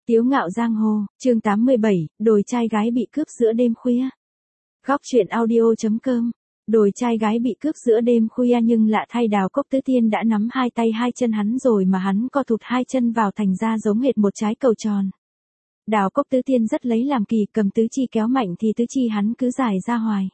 Tiếu ngạo giang hồ, chương 87, đồi trai gái bị cướp giữa đêm khuya. Góc truyện audio.com. Đồi trai gái bị cướp giữa đêm khuya nhưng lạ thay Đào Cốc Tứ Tiên đã nắm hai tay hai chân hắn rồi mà hắn co thụt hai chân vào thành ra giống hệt một trái cầu tròn. Đào Cốc Tứ Tiên rất lấy làm kỳ, cầm tứ chi kéo mạnh thì tứ chi hắn cứ dài ra hoài.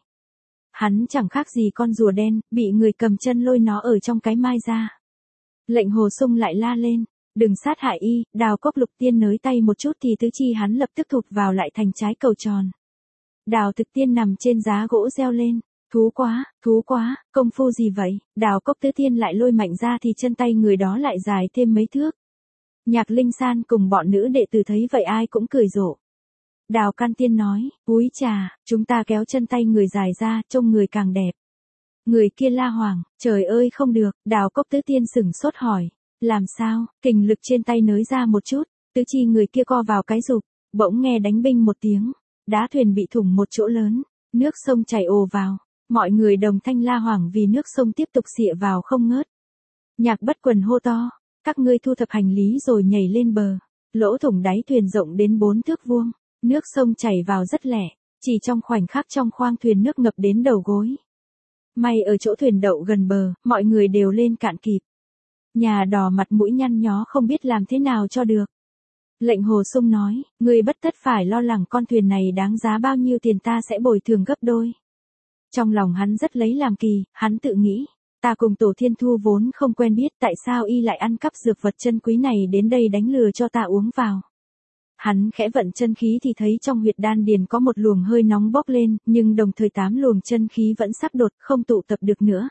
Hắn chẳng khác gì con rùa đen, bị người cầm chân lôi nó ở trong cái mai ra. Lệnh Hồ Sung lại la lên. Đừng sát hại y. Đào Cốc Lục Tiên nới tay một chút thì tứ chi hắn lập tức thụt vào lại thành trái cầu tròn. Đào Thực Tiên nằm trên giá gỗ reo lên. Thú quá, công phu gì vậy? Đào Cốc Tứ Tiên lại lôi mạnh ra thì chân tay người đó lại dài thêm mấy thước. Nhạc Linh San cùng bọn nữ đệ tử thấy vậy ai cũng cười rộ. Đào Can Tiên nói, úi chà, chúng ta kéo chân tay người dài ra, trông người càng đẹp. Người kia la hoảng, trời ơi không được. Đào Cốc Tứ Tiên sửng sốt hỏi. Làm sao? Kình lực trên tay nới ra một chút, tứ chi người kia co vào cái rụp, bỗng nghe đánh binh một tiếng, đá thuyền bị thủng một chỗ lớn, nước sông chảy ồ vào, mọi người đồng thanh la hoảng vì nước sông tiếp tục xịa vào không ngớt. Nhạc Bất Quần hô to, các ngươi thu thập hành lý rồi nhảy lên bờ, lỗ thủng đáy thuyền rộng đến 4 thước vuông, nước sông chảy vào rất lẹ, chỉ trong khoảnh khắc trong khoang thuyền nước ngập đến đầu gối. May ở chỗ thuyền đậu gần bờ, mọi người đều lên cạn kịp. Nhà đò mặt mũi nhăn nhó không biết làm thế nào cho được. Lệnh Hồ Sung nói, ngươi bất tất phải lo lắng, con thuyền này đáng giá bao nhiêu tiền ta sẽ bồi thường gấp đôi. Trong lòng hắn rất lấy làm kỳ, hắn tự nghĩ, ta cùng Tổ Thiên Thu vốn không quen biết, tại sao y lại ăn cắp dược vật chân quý này đến đây đánh lừa cho ta uống vào. Hắn khẽ vận chân khí thì thấy trong huyệt đan điền có một luồng hơi nóng bốc lên, nhưng đồng thời 8 luồng chân khí vẫn sắc đột, không tụ tập được nữa.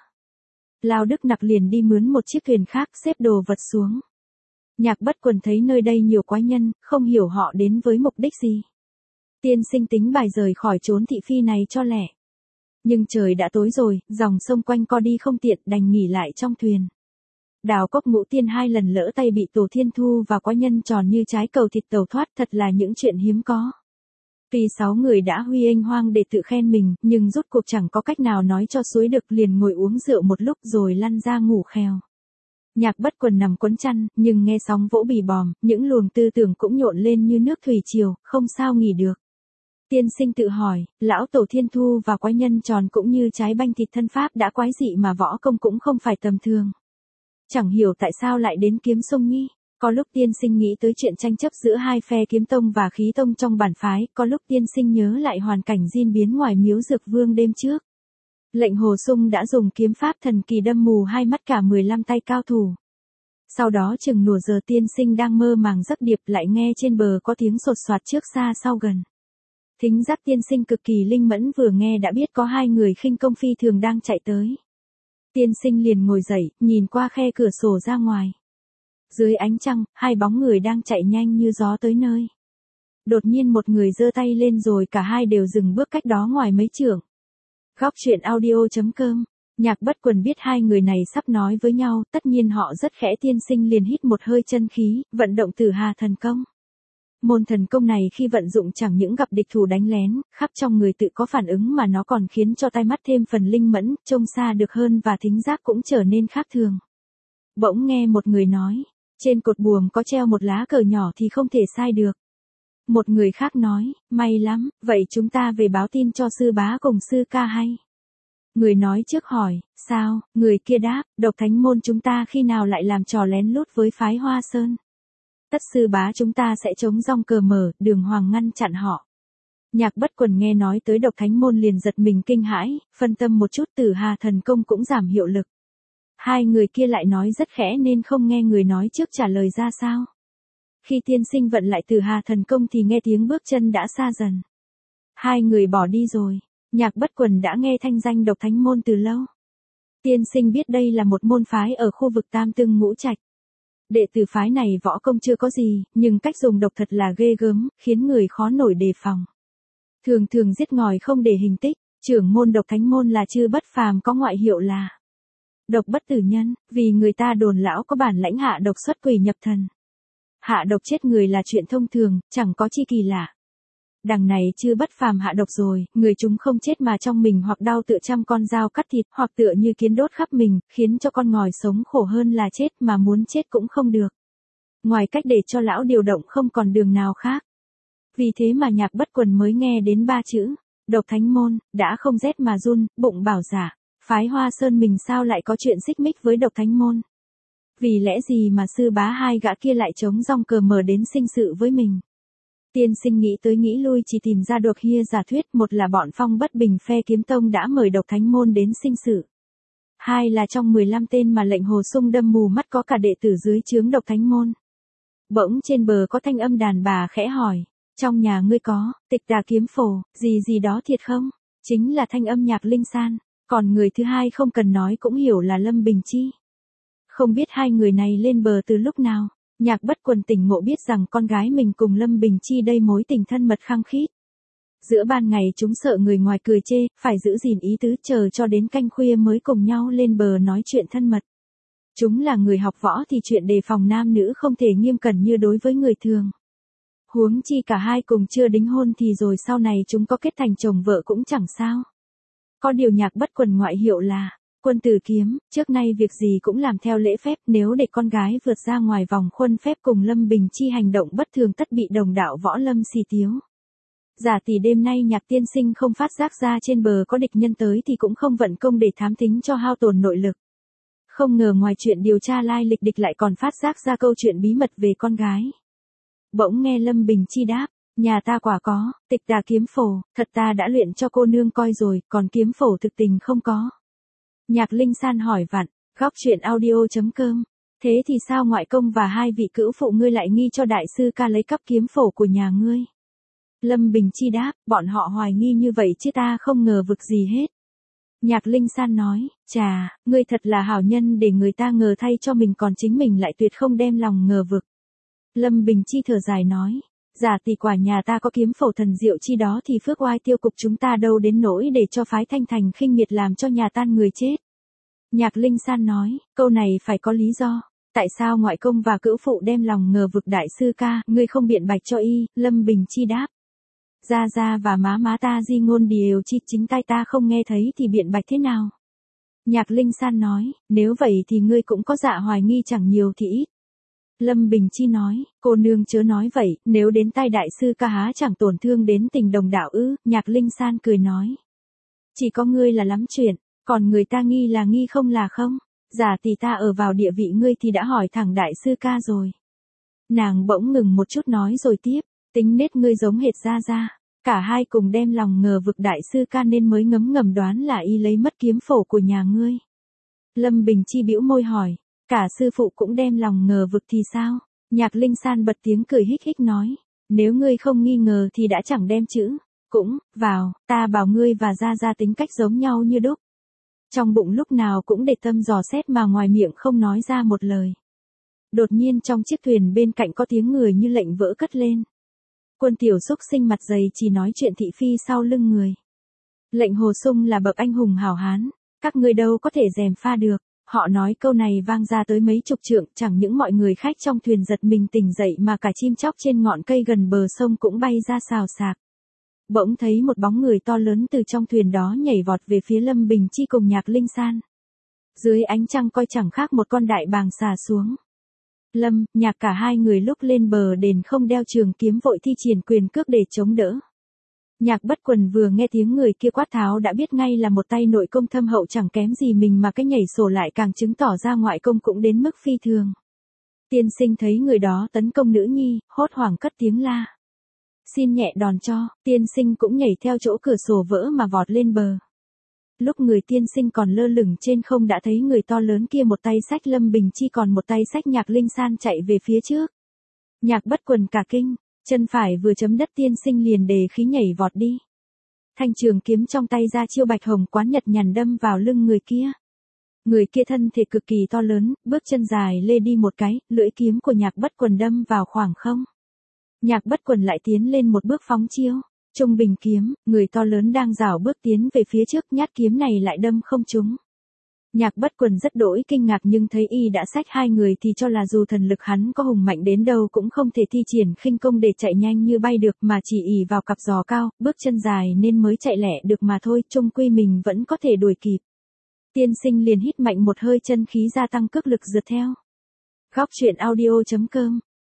Lao Đức Nặc liền đi mướn một chiếc thuyền khác xếp đồ vật xuống. Nhạc Bất Quần thấy nơi đây nhiều quái nhân, không hiểu họ đến với mục đích gì. Tiên sinh tính bài rời khỏi chốn thị phi này cho lẹ. Nhưng trời đã tối rồi, dòng sông quanh co đi không tiện, đành nghỉ lại trong thuyền. Đào Cốc Ngũ Tiên 2 lần lỡ tay bị Tổ Thiên Thu và quái nhân tròn như trái cầu thịt tẩu thoát, thật là những chuyện hiếm có. Tuy 6 người đã huy ênh hoang để tự khen mình, nhưng rốt cuộc chẳng có cách nào nói cho xuôi được, liền ngồi uống rượu một lúc rồi lăn ra ngủ khèo. Nhạc Bất Quần nằm quấn chăn, nhưng nghe sóng vỗ bì bòm, những luồng tư tưởng cũng nhộn lên như nước thủy triều, không sao nghỉ được. Tiên sinh tự hỏi, lão Tổ Thiên Thu và quái nhân tròn cũng như trái banh thịt thân pháp đã quái dị mà võ công cũng không phải tầm thường. Chẳng hiểu tại sao lại đến kiếm sông nhi. Có lúc tiên sinh nghĩ tới chuyện tranh chấp giữa hai phe kiếm tông và khí tông trong bản phái, có lúc tiên sinh nhớ lại hoàn cảnh diên biến ngoài miếu Dược Vương đêm trước. Lệnh Hồ Sung đã dùng kiếm pháp thần kỳ đâm mù hai mắt cả 15 tay cao thủ. Sau đó chừng nửa giờ tiên sinh đang mơ màng giấc điệp lại nghe trên bờ có tiếng sột soạt trước xa sau gần. Thính giác tiên sinh cực kỳ linh mẫn, vừa nghe đã biết có 2 người khinh công phi thường đang chạy tới. Tiên sinh liền ngồi dậy, nhìn qua khe cửa sổ ra ngoài. Dưới ánh trăng, 2 bóng người đang chạy nhanh như gió tới nơi. Đột nhiên một người giơ tay lên rồi cả hai đều dừng bước cách đó ngoài mấy trượng. Góc truyện audio.com. Nhạc Bất Quần biết 2 người này sắp nói với nhau, tất nhiên họ rất khẽ. Tiên sinh liền hít một hơi chân khí, vận động Tử Hà thần công. Môn thần công này khi vận dụng chẳng những gặp địch thủ đánh lén, khắp trong người tự có phản ứng mà nó còn khiến cho tai mắt thêm phần linh mẫn, trông xa được hơn và thính giác cũng trở nên khác thường. Bỗng nghe một người nói, trên cột buồm có treo một lá cờ nhỏ thì không thể sai được. Một người khác nói, may lắm, vậy chúng ta về báo tin cho sư bá cùng sư ca hay. Người nói trước hỏi, sao? Người kia đáp, Độc Thánh môn chúng ta khi nào lại làm trò lén lút với phái Hoa Sơn. Tất sư bá chúng ta sẽ chống rong cờ mở, đường hoàng ngăn chặn họ. Nhạc Bất Quần nghe nói tới Độc Thánh môn liền giật mình kinh hãi, phân tâm một chút, Tử Hà thần công cũng giảm hiệu lực. 2 người kia lại nói rất khẽ nên không nghe người nói trước trả lời ra sao. Khi tiên sinh vận lại Tử Hà thần công thì nghe tiếng bước chân đã xa dần. 2 người bỏ đi rồi. Nhạc Bất Quần đã nghe thanh danh Độc Thánh môn từ lâu. Tiên sinh biết đây là một môn phái ở khu vực Tam Tưng Ngũ Trạch. Đệ tử phái này võ công chưa có gì, nhưng cách dùng độc thật là ghê gớm, khiến người khó nổi đề phòng. Thường thường giết ngòi không để hình tích. Trưởng môn Độc Thánh môn là Chư Bất Phàm, có ngoại hiệu là Độc Bất Tử Nhân, vì người ta đồn lão có bản lãnh hạ độc xuất quỷ nhập thần. Hạ độc chết người là chuyện thông thường, chẳng có chi kỳ lạ. Đằng này Chư Bất Phàm hạ độc rồi, người chúng không chết mà trong mình hoặc đau tựa trăm con dao cắt thịt, hoặc tựa như kiến đốt khắp mình, khiến cho con ngòi sống khổ hơn là chết, mà muốn chết cũng không được. Ngoài cách để cho lão điều động không còn đường nào khác. Vì thế mà Nhạc Bất Quần mới nghe đến 3 chữ, độc thánh môn, đã không rét mà run, bụng bảo giả, phái Hoa Sơn mình sao lại có chuyện xích mích với độc thánh môn. Vì lẽ gì mà sư bá hai gã kia lại chống rong cờ mờ đến sinh sự với mình. Tiên sinh nghĩ tới nghĩ lui chỉ tìm ra được hia giả thuyết, một là bọn Phong Bất Bình phe Kiếm Tông đã mời độc thánh môn đến sinh sự. Hai là trong 15 tên mà lệnh Hồ Sung đâm mù mắt có cả đệ tử dưới trướng độc thánh môn. Bỗng trên bờ có thanh âm đàn bà khẽ hỏi, trong nhà ngươi có, Tịch Tà kiếm phổ, gì gì đó thiệt không? Chính là thanh âm Nhạc Linh San, còn người thứ hai không cần nói cũng hiểu là Lâm Bình Chi. Không biết hai người này lên bờ từ lúc nào, Nhạc Bất Quần tỉnh ngộ biết rằng con gái mình cùng Lâm Bình Chi đây mối tình thân mật khăng khít. Giữa ban ngày chúng sợ người ngoài cười chê, phải giữ gìn ý tứ chờ cho đến canh khuya mới cùng nhau lên bờ nói chuyện thân mật. Chúng là người học võ thì chuyện đề phòng nam nữ không thể nghiêm cẩn như đối với người thường. Huống chi cả hai cùng chưa đính hôn thì rồi sau này chúng có kết thành chồng vợ cũng chẳng sao. Có điều Nhạc Bất Quần ngoại hiệu là Quân Tử Kiếm, trước nay việc gì cũng làm theo lễ phép, nếu để con gái vượt ra ngoài vòng khuôn phép cùng Lâm Bình Chi hành động bất thường tất bị đồng đạo võ lâm xì tiếu. Giả tỷ đêm nay Nhạc tiên sinh không phát giác ra trên bờ có địch nhân tới thì cũng không vận công để thám thính cho hao tổn nội lực. Không ngờ ngoài chuyện điều tra lai lịch địch lại còn phát giác ra câu chuyện bí mật về con gái. Bỗng nghe Lâm Bình Chi đáp, nhà ta quả có, Tịch Tà kiếm phổ, thật ta đã luyện cho cô nương coi rồi, còn kiếm phổ thực tình không có. Nhạc Linh San hỏi vặn, góc truyện audio.com. Thế thì sao ngoại công và hai vị cữu phụ ngươi lại nghi cho đại sư ca lấy cắp kiếm phổ của nhà ngươi? Lâm Bình Chi đáp, bọn họ hoài nghi như vậy chứ ta không ngờ vực gì hết. Nhạc Linh San nói, chà, ngươi thật là hảo nhân để người ta ngờ thay cho mình còn chính mình lại tuyệt không đem lòng ngờ vực. Lâm Bình Chi thở dài nói, giả tỷ quả nhà ta có kiếm phổ thần diệu chi đó thì phước oai tiêu cục chúng ta đâu đến nỗi để cho phái Thanh Thành khinh miệt làm cho nhà tan người chết. Nhạc Linh San nói, câu này phải có lý do. Tại sao ngoại công và cữu phụ đem lòng ngờ vực đại sư ca, ngươi không biện bạch cho y? Lâm Bình Chi đáp. Gia Gia và má ta di ngôn điều chi chính tai ta không nghe thấy thì biện bạch thế nào? Nhạc Linh San nói, nếu vậy thì ngươi cũng có dạ hoài nghi chẳng nhiều thì ít. Lâm Bình Chi nói, cô nương chớ nói vậy, nếu đến tai đại sư ca há chẳng tổn thương đến tình đồng đạo ư? Nhạc Linh San cười nói. Chỉ có ngươi là lắm chuyện, còn người ta nghi là nghi không là không. Giả tỷ ta ở vào địa vị ngươi thì đã hỏi thẳng đại sư ca rồi. Nàng bỗng ngừng một chút nói rồi tiếp, tính nết ngươi giống hệt Gia Gia. Cả hai cùng đem lòng ngờ vực đại sư ca nên mới ngấm ngầm đoán là y lấy mất kiếm phổ của nhà ngươi. Lâm Bình Chi bĩu môi hỏi, cả sư phụ cũng đem lòng ngờ vực thì sao? Nhạc Linh San bật tiếng cười hích hích nói, nếu ngươi không nghi ngờ thì đã chẳng đem chữ, cũng, vào, ta bảo ngươi và Gia Gia tính cách giống nhau như đúc. Trong bụng lúc nào cũng để tâm dò xét mà ngoài miệng không nói ra một lời. Đột nhiên trong chiếc thuyền bên cạnh có tiếng người như lệnh vỡ cất lên. Quân tiểu xúc sinh mặt dày chỉ nói chuyện thị phi sau lưng người. Lệnh Hồ Sung là bậc anh hùng hảo hán, các ngươi đâu có thể gièm pha được. Họ nói câu này vang ra tới mấy chục trượng, chẳng những mọi người khách trong thuyền giật mình tỉnh dậy mà cả chim chóc trên ngọn cây gần bờ sông cũng bay ra xào xạc. Bỗng thấy một bóng người to lớn từ trong thuyền đó nhảy vọt về phía Lâm Bình Chi cùng Nhạc Linh San. Dưới ánh trăng coi chẳng khác một con đại bàng xà xuống. Lâm, Nhạc cả hai người lúc lên bờ đền không đeo trường kiếm vội thi triển quyền cước để chống đỡ. Nhạc Bất Quần vừa nghe tiếng người kia quát tháo đã biết ngay là một tay nội công thâm hậu chẳng kém gì mình, mà cái nhảy sổ lại càng chứng tỏ ra ngoại công cũng đến mức phi thường. Tiên sinh thấy người đó tấn công nữ nhi, hốt hoảng cất tiếng la. Xin nhẹ đòn cho, tiên sinh cũng nhảy theo chỗ cửa sổ vỡ mà vọt lên bờ. Lúc người tiên sinh còn lơ lửng trên không đã thấy người to lớn kia một tay xách Lâm Bình Chi còn một tay xách Nhạc Linh San chạy về phía trước. Nhạc Bất Quần cả kinh, chân phải vừa chấm đất tiên sinh liền đề khí nhảy vọt đi. Thanh trường kiếm trong tay ra chiêu bạch hồng quán nhật nhằn đâm vào lưng người kia. Người kia thân thể cực kỳ to lớn, bước chân dài lê đi một cái, lưỡi kiếm của Nhạc Bất Quần đâm vào khoảng không. Nhạc Bất Quần lại tiến lên một bước phóng chiêu. Trung bình kiếm, người to lớn đang rảo bước tiến về phía trước, nhát kiếm này lại đâm không trúng. Nhạc Bất Quần rất đỗi kinh ngạc nhưng thấy y đã xách hai người thì cho là dù thần lực hắn có hùng mạnh đến đâu cũng không thể thi triển khinh công để chạy nhanh như bay được, mà chỉ ỷ vào cặp giò cao, bước chân dài nên mới chạy lẹ được mà thôi, chung quy mình vẫn có thể đuổi kịp. Tiên sinh liền hít mạnh một hơi, chân khí gia tăng cước lực rượt theo. Góc truyện audio.com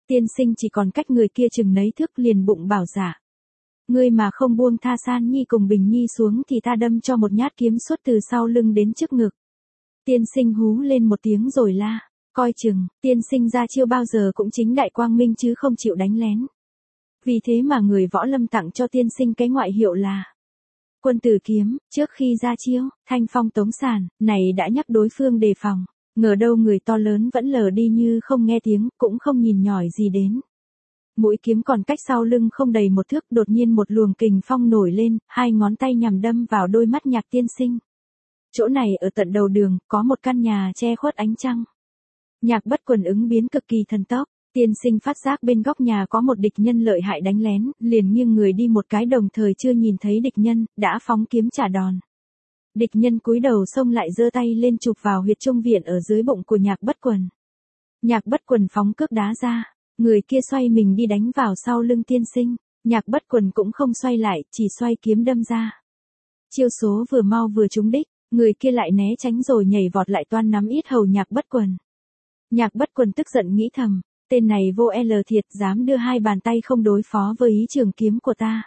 Tiên sinh chỉ còn cách người kia chừng nấy thước liền bụng bảo dạ. Ngươi mà không buông tha San Nhi cùng Bình Nhi xuống thì ta đâm cho một nhát kiếm suốt từ sau lưng đến trước ngực. Tiên sinh hú lên một tiếng rồi la. Coi chừng, tiên sinh ra chiêu bao giờ cũng chính đại quang minh chứ không chịu đánh lén. Vì thế mà người võ lâm tặng cho tiên sinh cái ngoại hiệu là Quân Tử Kiếm. Trước khi ra chiêu, thanh phong tống sàn, này đã nhắc đối phương đề phòng. Ngờ đâu người to lớn vẫn lờ đi như không nghe tiếng, cũng không nhìn nhỏi gì đến. Mũi kiếm còn cách sau lưng không đầy một thước, đột nhiên một luồng kình phong nổi lên, hai ngón tay nhằm đâm vào đôi mắt Nhạc tiên sinh. Chỗ này ở tận đầu đường, có một căn nhà che khuất ánh trăng. Nhạc Bất Quần ứng biến cực kỳ thần tốc, tiên sinh phát giác bên góc nhà có một địch nhân lợi hại đánh lén, liền nghiêng người đi một cái, đồng thời chưa nhìn thấy địch nhân, đã phóng kiếm trả đòn. Địch nhân cúi đầu xông lại giơ tay lên chụp vào huyệt trung viện ở dưới bụng của Nhạc Bất Quần. Nhạc Bất Quần phóng cước đá ra, người kia xoay mình đi đánh vào sau lưng tiên sinh, Nhạc Bất Quần cũng không xoay lại, chỉ xoay kiếm đâm ra. Chiêu số vừa mau vừa trúng đích, người kia lại né tránh rồi nhảy vọt lại toan nắm yết hầu Nhạc Bất Quần. Nhạc Bất Quần tức giận nghĩ thầm, tên này vô L thiệt, dám đưa hai bàn tay không đối phó với ý trường kiếm của ta.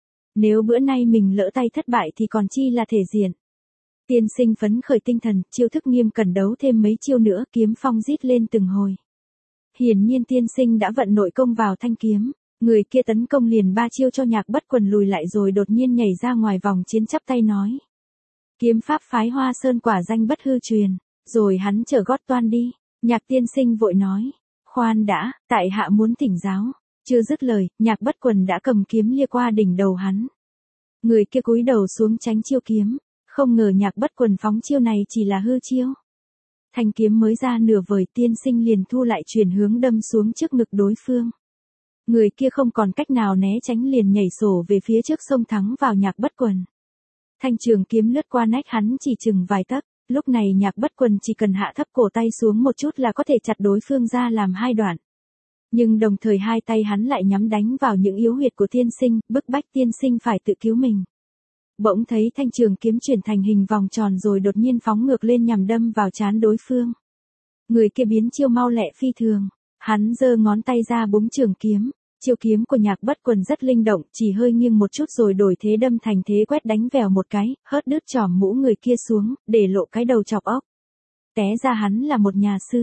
Nếu bữa nay mình lỡ tay thất bại thì còn chi là thể diện. Tiên sinh phấn khởi tinh thần, chiêu thức nghiêm cẩn đấu thêm mấy chiêu nữa, kiếm phong rít lên từng hồi. Hiển nhiên tiên sinh đã vận nội công vào thanh kiếm, người kia tấn công liền 3 chiêu cho Nhạc Bất Quần lùi lại rồi đột nhiên nhảy ra ngoài vòng chiến chắp tay nói. Kiếm pháp phái Hoa Sơn quả danh bất hư truyền, rồi hắn trở gót toan đi. Nhạc tiên sinh vội nói, khoan đã, tại hạ muốn thỉnh giáo. Chưa dứt lời, Nhạc Bất Quần đã cầm kiếm lia qua đỉnh đầu hắn. Người kia cúi đầu xuống tránh chiêu kiếm, không ngờ Nhạc Bất Quần phóng chiêu này chỉ là hư chiêu. Thanh kiếm mới ra nửa vời, tiên sinh liền thu lại chuyển hướng đâm xuống trước ngực đối phương. Người kia không còn cách nào né tránh liền nhảy sổ về phía trước xông thắng vào Nhạc Bất Quần. Thanh trường kiếm lướt qua nách hắn chỉ chừng vài tấc, lúc này Nhạc Bất Quần chỉ cần hạ thấp cổ tay xuống một chút là có thể chặt đối phương ra làm hai đoạn. Nhưng đồng thời hai tay hắn lại nhắm đánh vào những yếu huyệt của tiên sinh, bức bách tiên sinh phải tự cứu mình. Bỗng thấy thanh trường kiếm chuyển thành hình vòng tròn rồi đột nhiên phóng ngược lên nhằm đâm vào trán đối phương. Người kia biến chiêu mau lẹ phi thường, hắn giơ ngón tay ra búng trường kiếm. Chiêu kiếm của Nhạc Bất Quần rất linh động, chỉ hơi nghiêng một chút rồi đổi thế đâm thành thế quét đánh vèo một cái, hớt đứt trỏm mũ người kia xuống, để lộ cái đầu chọc óc. Té ra hắn là một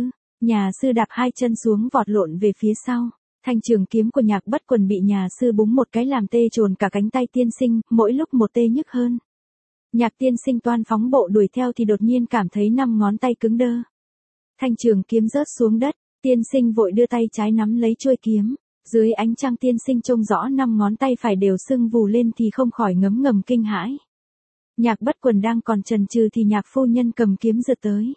nhà sư đạp hai chân xuống vọt lộn về phía sau. Thanh trường kiếm của Nhạc Bất Quần bị nhà sư búng một cái làm tê trồn cả cánh tay tiên sinh, mỗi lúc một tê nhức hơn. Nhạc tiên sinh toan phóng bộ đuổi theo thì đột nhiên cảm thấy 5 ngón tay cứng đơ. Thanh trường kiếm rớt xuống đất, tiên sinh vội đưa tay trái nắm lấy chuôi kiếm. Dưới ánh trăng tiên sinh trông rõ 5 ngón tay phải đều sưng vù lên thì không khỏi ngấm ngầm kinh hãi. Nhạc Bất Quần đang còn chần chừ thì Nhạc phu nhân cầm kiếm rượt tới.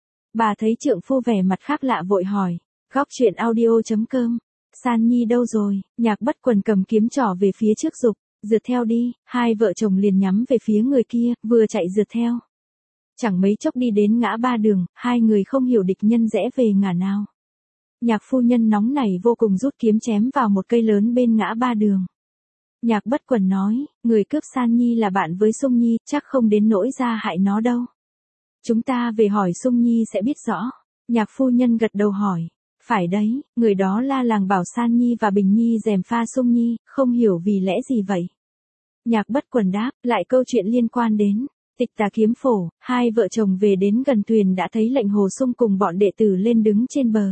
Bà thấy trượng phu vẻ mặt khác lạ vội hỏi, góc truyện audio.com, San Nhi đâu rồi? Nhạc Bất Quần cầm kiếm trỏ về phía trước dục, rượt theo đi, hai vợ chồng liền nhắm về phía người kia, vừa chạy rượt theo. Chẳng mấy chốc đi đến ngã ba đường, hai người không hiểu địch nhân rẽ về ngả nào. Nhạc phu nhân nóng nảy vô cùng rút kiếm chém vào một cây lớn bên ngã ba đường. Nhạc Bất Quần nói, người cướp San Nhi là bạn với Sung Nhi, chắc không đến nỗi ra hại nó đâu. Chúng ta về hỏi Sung Nhi sẽ biết rõ. Nhạc phu nhân gật đầu hỏi, phải đấy, người đó la làng bảo San Nhi và Bình Nhi gièm pha Sung Nhi, không hiểu vì lẽ gì vậy. Nhạc Bất Quần đáp, lại câu chuyện liên quan đến Tịch Tà kiếm phổ. Hai vợ chồng về đến gần thuyền đã thấy lệnh Hồ Sung cùng bọn đệ tử lên đứng trên bờ.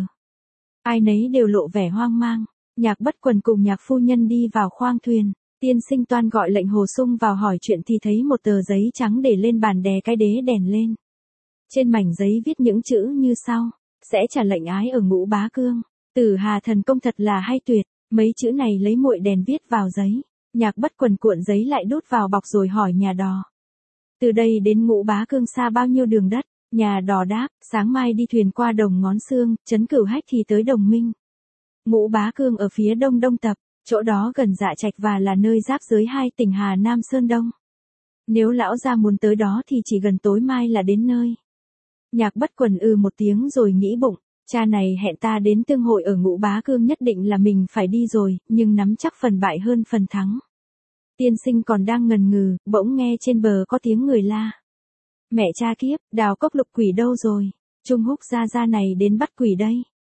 Ai nấy đều lộ vẻ hoang mang. Nhạc Bất Quần cùng Nhạc phu nhân đi vào khoang thuyền. Tiên sinh toan gọi lệnh Hồ Sung vào hỏi chuyện thì thấy một tờ giấy trắng để lên bàn đè cái đế đèn lên. Trên mảnh giấy viết những chữ như sau, sẽ trả lệnh ái ở Ngũ Bá Cương. Tử Hà thần công thật là hay tuyệt. Mấy chữ này lấy muội đèn viết vào giấy. Nhạc Bất Quần cuộn giấy lại đút vào bọc rồi hỏi nhà đò. Từ đây đến Ngũ Bá Cương xa bao nhiêu đường đất? Nhà đò đáp, sáng mai đi thuyền qua Đồng Ngón Xương, trấn Cửu Hách thì tới Đồng Minh. Ngũ Bá Cương ở phía đông đông tập, chỗ đó gần Dạ Trạch và là nơi giáp giới hai tỉnh Hà Nam Sơn Đông. Nếu lão gia muốn tới đó thì chỉ gần tối mai là đến nơi. Nhạc Bất Quần một tiếng rồi nghĩ bụng, cha này hẹn ta đến tương hội ở Ngũ Bá Cương nhất định là mình phải đi rồi, nhưng nắm chắc phần bại hơn phần thắng. Tiên sinh còn đang ngần ngừ, bỗng nghe trên bờ có tiếng người la. Mẹ cha kiếp, Đào Cốc Lục quỷ đâu rồi? Trung Húc gia gia này đến bắt quỷ đây.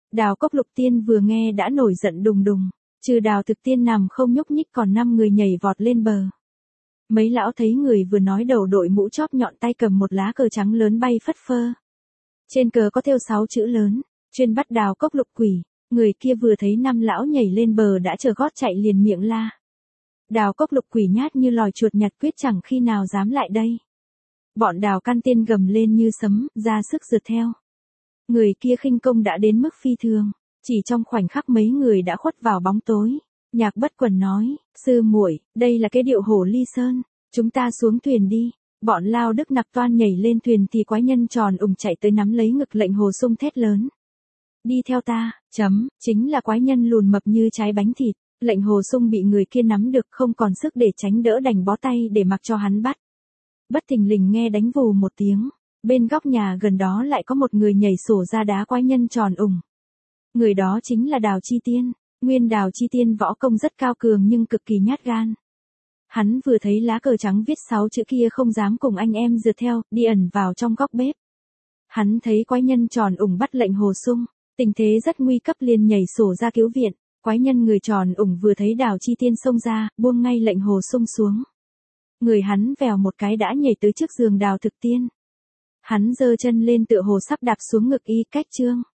Đào Cốc Lục Tiên vừa nghe đã nổi giận đùng đùng, trừ Đào Thực Tiên nằm không nhúc nhích còn 5 người nhảy vọt lên bờ. Mấy lão thấy người vừa nói đầu đội mũ chóp nhọn tay cầm một lá cờ trắng lớn bay phất phơ. Trên cờ có thêu 6 chữ lớn, chuyên bắt Đào Cốc Lục Quỷ. Người kia vừa thấy 5 lão nhảy lên bờ đã chờ gót chạy liền miệng la. Đào Cốc Lục Quỷ nhát như lòi chuột nhặt quyết chẳng khi nào dám lại đây. Bọn Đào Căn Tiên gầm lên như sấm, ra sức rượt theo. Người kia khinh công đã đến mức phi thường, chỉ trong khoảnh khắc mấy người đã khuất vào bóng tối. Nhạc Bất Quần nói, sư muội, đây là cái điệu Hổ Ly Sơn, chúng ta xuống thuyền đi. Bọn Lao Đức Nặc toan nhảy lên thuyền thì quái nhân tròn chạy tới nắm lấy ngực lệnh Hồ Sung thét lớn. Đi theo ta, chính là quái nhân lùn mập như trái bánh thịt. Lệnh Hồ Sung bị người kia nắm được không còn sức để tránh đỡ đành bó tay để mặc cho hắn bắt. Bất thình lình nghe đánh vù một tiếng, bên góc nhà gần đó lại có một người nhảy sổ ra đá quái nhân tròn Người đó chính là Đào Chi Tiên. Nguyên Đào Chi Tiên võ công rất cao cường nhưng cực kỳ nhát gan. Hắn vừa thấy lá cờ trắng viết 6 chữ kia không dám cùng anh em rượt theo, đi ẩn vào trong góc bếp. Hắn thấy quái nhân tròn bắt lệnh Hồ Sung, tình thế rất nguy cấp liền nhảy sổ ra cứu viện. Quái nhân người tròn vừa thấy Đào Chi Tiên xông ra, buông ngay lệnh Hồ Sung xuống. Người hắn vèo một cái đã nhảy tới trước giường Đào Thực Tiên. Hắn giơ chân lên tựa hồ sắp đạp xuống ngực y cách trương.